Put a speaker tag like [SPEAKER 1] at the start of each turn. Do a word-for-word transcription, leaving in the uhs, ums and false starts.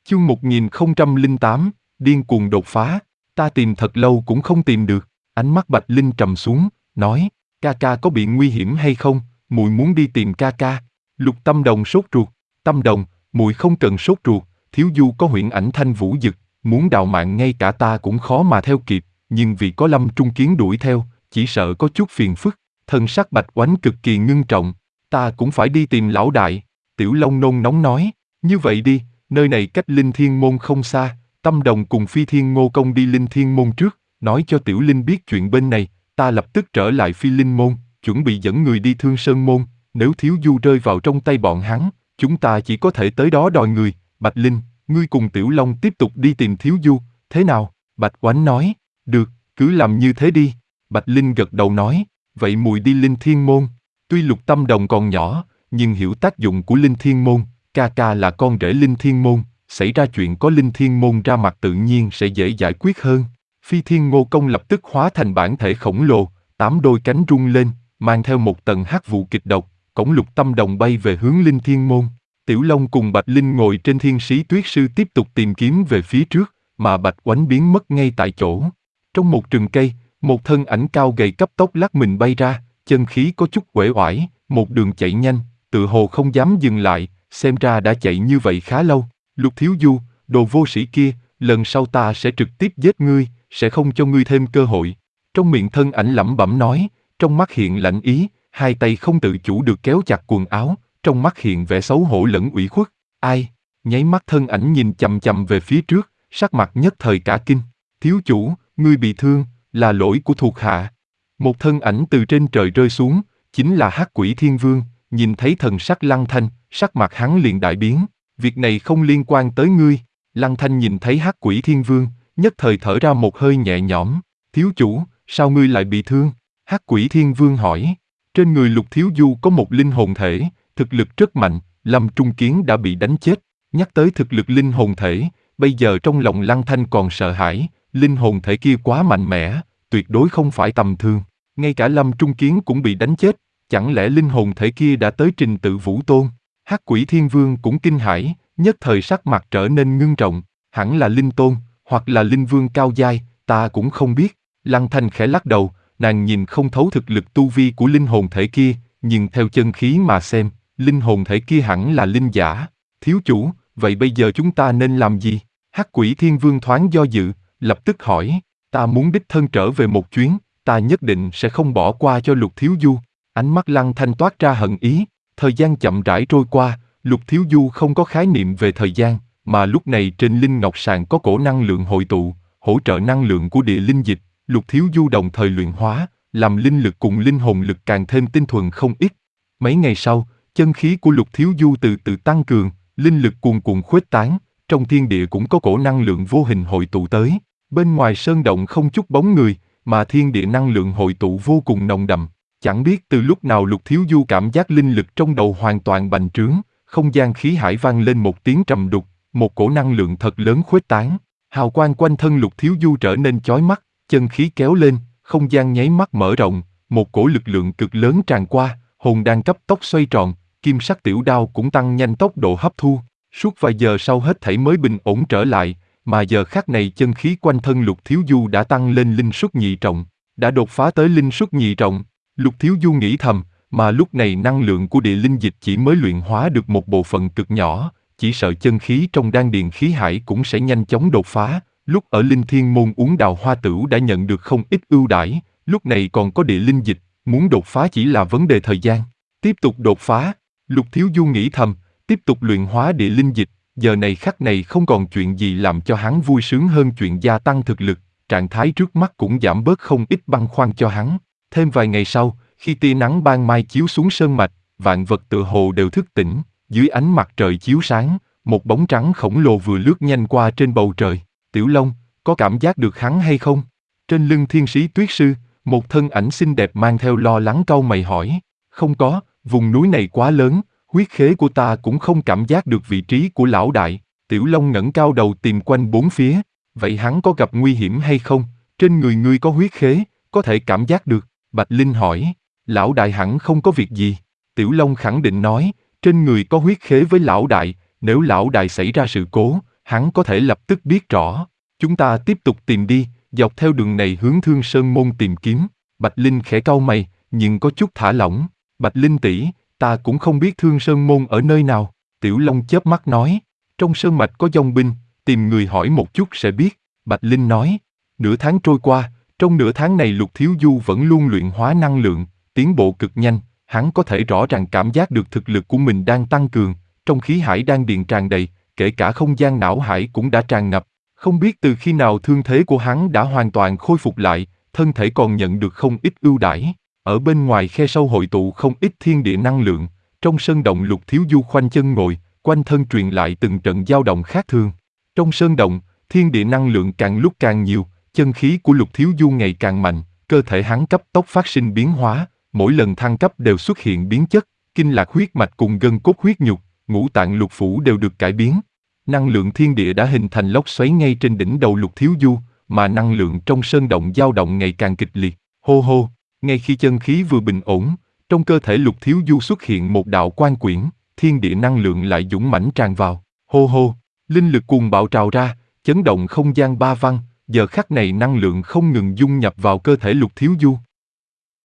[SPEAKER 1] Chương một nghìn không trăm lẻ tám, điên cuồng đột phá, ta tìm thật lâu cũng không tìm được. Ánh mắt Bạch Linh trầm xuống, nói, ca ca có bị nguy hiểm hay không, muội muốn đi tìm ca ca. Lục Tâm Đồng sốt ruột, Tâm Đồng, muội không cần sốt ruột, Thiếu Du có huyễn ảnh thanh vũ dực, muốn đào mạng ngay cả ta cũng khó mà theo kịp, nhưng vì có Lâm Trung Kiến đuổi theo, chỉ sợ có chút phiền phức. Thân sắc Bạch Oánh cực kỳ ngưng trọng, ta cũng phải đi tìm lão đại. Tiểu Long nôn nóng nói, như vậy đi, nơi này cách Linh Thiên Môn không xa, Tâm Đồng cùng Phi Thiên Ngô Công đi Linh Thiên Môn trước, nói cho Tiểu Linh biết chuyện bên này, ta lập tức trở lại Phi Linh Môn, chuẩn bị dẫn người đi Thương Sơn Môn, nếu Thiếu Du rơi vào trong tay bọn hắn, chúng ta chỉ có thể tới đó đòi người. Bạch Linh, ngươi cùng Tiểu Long tiếp tục đi tìm Thiếu Du, thế nào? Bạch Oánh nói, được, cứ làm như thế đi. Bạch Linh gật đầu nói, vậy muội đi Linh Thiên Môn. Tuy Lục Tâm Đồng còn nhỏ, nhưng hiểu tác dụng của Linh Thiên Môn, ca ca là con rể Linh Thiên Môn, xảy ra chuyện có Linh Thiên Môn ra mặt tự nhiên sẽ dễ giải quyết hơn. Phi Thiên Ngô Công lập tức hóa thành bản thể khổng lồ, tám đôi cánh rung lên, mang theo một tầng hắc vụ kịch độc, cõng Lục Tâm Đồng bay về hướng Linh Thiên Môn. Tiểu Long cùng Bạch Linh ngồi trên Thiên Sĩ Tuyết Sư tiếp tục tìm kiếm về phía trước, mà Bạch Oánh biến mất ngay tại chỗ. Trong một rừng cây, một thân ảnh cao gầy cấp tốc lắc mình bay ra, chân khí có chút uể oải, một đường chạy nhanh, tự hồ không dám dừng lại, xem ra đã chạy như vậy khá lâu. Lục Thiếu Du, đồ vô sĩ kia, lần sau ta sẽ trực tiếp giết ngươi, sẽ không cho ngươi thêm cơ hội. Trong miệng thân ảnh lẩm bẩm nói, trong mắt hiện lạnh ý, hai tay không tự chủ được kéo chặt quần áo, trong mắt hiện vẻ xấu hổ lẫn ủy khuất. Ai? Nháy mắt thân ảnh nhìn chằm chằm về phía trước, sắc mặt nhất thời cả kinh. Thiếu chủ, ngươi bị thương, là lỗi của thuộc hạ. Một thân ảnh từ trên trời rơi xuống, chính là Hắc Quỷ Thiên Vương, nhìn thấy thần sắc Lăng Thanh, sắc mặt hắn liền đại biến. Việc này không liên quan tới ngươi. Lăng Thanh nhìn thấy Hắc Quỷ Thiên Vương, nhất thời thở ra một hơi nhẹ nhõm. Thiếu chủ, sao ngươi lại bị thương? Hắc Quỷ Thiên Vương hỏi. Trên người Lục Thiếu Du có một linh hồn thể, thực lực rất mạnh, Lâm Trung Kiến đã bị đánh chết. Nhắc tới thực lực linh hồn thể, bây giờ trong lòng Lăng Thanh còn sợ hãi, linh hồn thể kia quá mạnh mẽ, tuyệt đối không phải tầm thường. Ngay cả Lâm Trung Kiến cũng bị đánh chết, chẳng lẽ linh hồn thể kia đã tới trình tự Vũ Tôn? Hắc Quỷ Thiên Vương cũng kinh hãi, nhất thời sắc mặt trở nên ngưng trọng, hẳn là linh tôn, hoặc là linh vương cao giai, ta cũng không biết. Lăng Thanh khẽ lắc đầu, nàng nhìn không thấu thực lực tu vi của linh hồn thể kia, nhưng theo chân khí mà xem, linh hồn thể kia hẳn là linh giả. Thiếu chủ, vậy bây giờ chúng ta nên làm gì? Hắc Quỷ Thiên Vương thoáng do dự, lập tức hỏi, ta muốn đích thân trở về một chuyến, ta nhất định sẽ không bỏ qua cho Lục Thiếu Du. Ánh mắt Lăng Thanh toát ra hận ý, thời gian chậm rãi trôi qua, Lục Thiếu Du không có khái niệm về thời gian, mà lúc này trên Linh Ngọc Sàn có cổ năng lượng hội tụ, hỗ trợ năng lượng của địa linh dịch, Lục Thiếu Du đồng thời luyện hóa, làm linh lực cùng linh hồn lực càng thêm tinh thuần không ít. Mấy ngày sau, chân khí của Lục Thiếu Du từ từ tăng cường, linh lực cuồn cuộn khuếch tán, trong thiên địa cũng có cổ năng lượng vô hình hội tụ tới. Bên ngoài sơn động không chút bóng người, mà thiên địa năng lượng hội tụ vô cùng nồng đậm. Chẳng biết từ lúc nào Lục Thiếu Du cảm giác linh lực trong đầu hoàn toàn bành trướng, không gian khí hải vang lên một tiếng trầm đục, một cổ năng lượng thật lớn khuếch tán. Hào quang quanh thân Lục Thiếu Du trở nên chói mắt, chân khí kéo lên, không gian nháy mắt mở rộng, một cổ lực lượng cực lớn tràn qua, hồn đan cấp tốc xoay tròn, kim sắc tiểu đao cũng tăng nhanh tốc độ hấp thu. Suốt vài giờ sau hết thảy mới bình ổn trở lại, mà giờ khắc này chân khí quanh thân Lục Thiếu Du đã tăng lên linh xuất nhị trọng, đã đột phá tới linh xuất nhị trọng. Lục Thiếu Du nghĩ thầm, mà lúc này năng lượng của địa linh dịch chỉ mới luyện hóa được một bộ phận cực nhỏ, chỉ sợ chân khí trong đan điền khí hải cũng sẽ nhanh chóng đột phá. Lúc ở Linh Thiên Môn uống đào hoa tửu đã nhận được không ít ưu đãi, lúc này còn có địa linh dịch, muốn đột phá chỉ là vấn đề thời gian. Tiếp tục đột phá, Lục Thiếu Du nghĩ thầm, tiếp tục luyện hóa địa linh dịch, giờ này khắc này không còn chuyện gì làm cho hắn vui sướng hơn chuyện gia tăng thực lực, trạng thái trước mắt cũng giảm bớt không ít băn khoăn cho hắn. Thêm vài ngày sau, khi tia nắng ban mai chiếu xuống sơn mạch, vạn vật tựa hồ đều thức tỉnh, dưới ánh mặt trời chiếu sáng, một bóng trắng khổng lồ vừa lướt nhanh qua trên bầu trời. Tiểu Long, có cảm giác được hắn hay không? Trên lưng Thiên Sĩ Tuyết Sư, một thân ảnh xinh đẹp mang theo lo lắng cau mày hỏi. Không có, vùng núi này quá lớn, huyết khế của ta cũng không cảm giác được vị trí của lão đại. Tiểu Long ngẩng cao đầu tìm quanh bốn phía. Vậy hắn có gặp nguy hiểm hay không? Trên người ngươi có huyết khế, có thể cảm giác được. Bạch Linh hỏi. Lão đại hẳn không có việc gì. Tiểu Long khẳng định nói, trên người có huyết khế với lão đại, nếu lão đại xảy ra sự cố, hắn có thể lập tức biết rõ. Chúng ta tiếp tục tìm đi, dọc theo đường này hướng Thương Sơn Môn tìm kiếm. Bạch Linh khẽ cau mày, nhưng có chút thả lỏng. Bạch Linh tỷ, ta cũng không biết Thương Sơn Môn ở nơi nào. Tiểu Long chớp mắt nói, trong sơn mạch có dòng binh, tìm người hỏi một chút sẽ biết. Bạch Linh nói, nửa tháng trôi qua, trong nửa tháng này Lục Thiếu Du vẫn luôn luyện hóa năng lượng, tiến bộ cực nhanh, hắn có thể rõ ràng cảm giác được thực lực của mình đang tăng cường, trong khí hải đan điền tràn đầy, kể cả không gian não hải cũng đã tràn ngập. Không biết từ khi nào thương thế của hắn đã hoàn toàn khôi phục lại, thân thể còn nhận được không ít ưu đãi. Ở bên ngoài khe sâu hội tụ không ít thiên địa năng lượng, trong sơn động Lục Thiếu Du khoanh chân ngồi, quanh thân truyền lại từng trận dao động khác thường. Trong sơn động, thiên địa năng lượng càng lúc càng nhiều, chân khí của Lục Thiếu Du ngày càng mạnh, cơ thể hắn cấp tốc phát sinh biến hóa, mỗi lần thăng cấp đều xuất hiện biến chất, kinh lạc huyết mạch cùng gân cốt huyết nhục, ngũ tạng lục phủ đều được cải biến. Năng lượng thiên địa đã hình thành lốc xoáy ngay trên đỉnh đầu Lục Thiếu Du, mà năng lượng trong sơn động dao động ngày càng kịch liệt. Hô hô, ngay khi chân khí vừa bình ổn, trong cơ thể Lục Thiếu Du xuất hiện một đạo quan quyển, thiên địa năng lượng lại dũng mãnh tràn vào. Hô hô, linh lực cuồng bạo trào ra, chấn động không gian ba văn, giờ khắc này năng lượng không ngừng dung nhập vào cơ thể Lục Thiếu Du.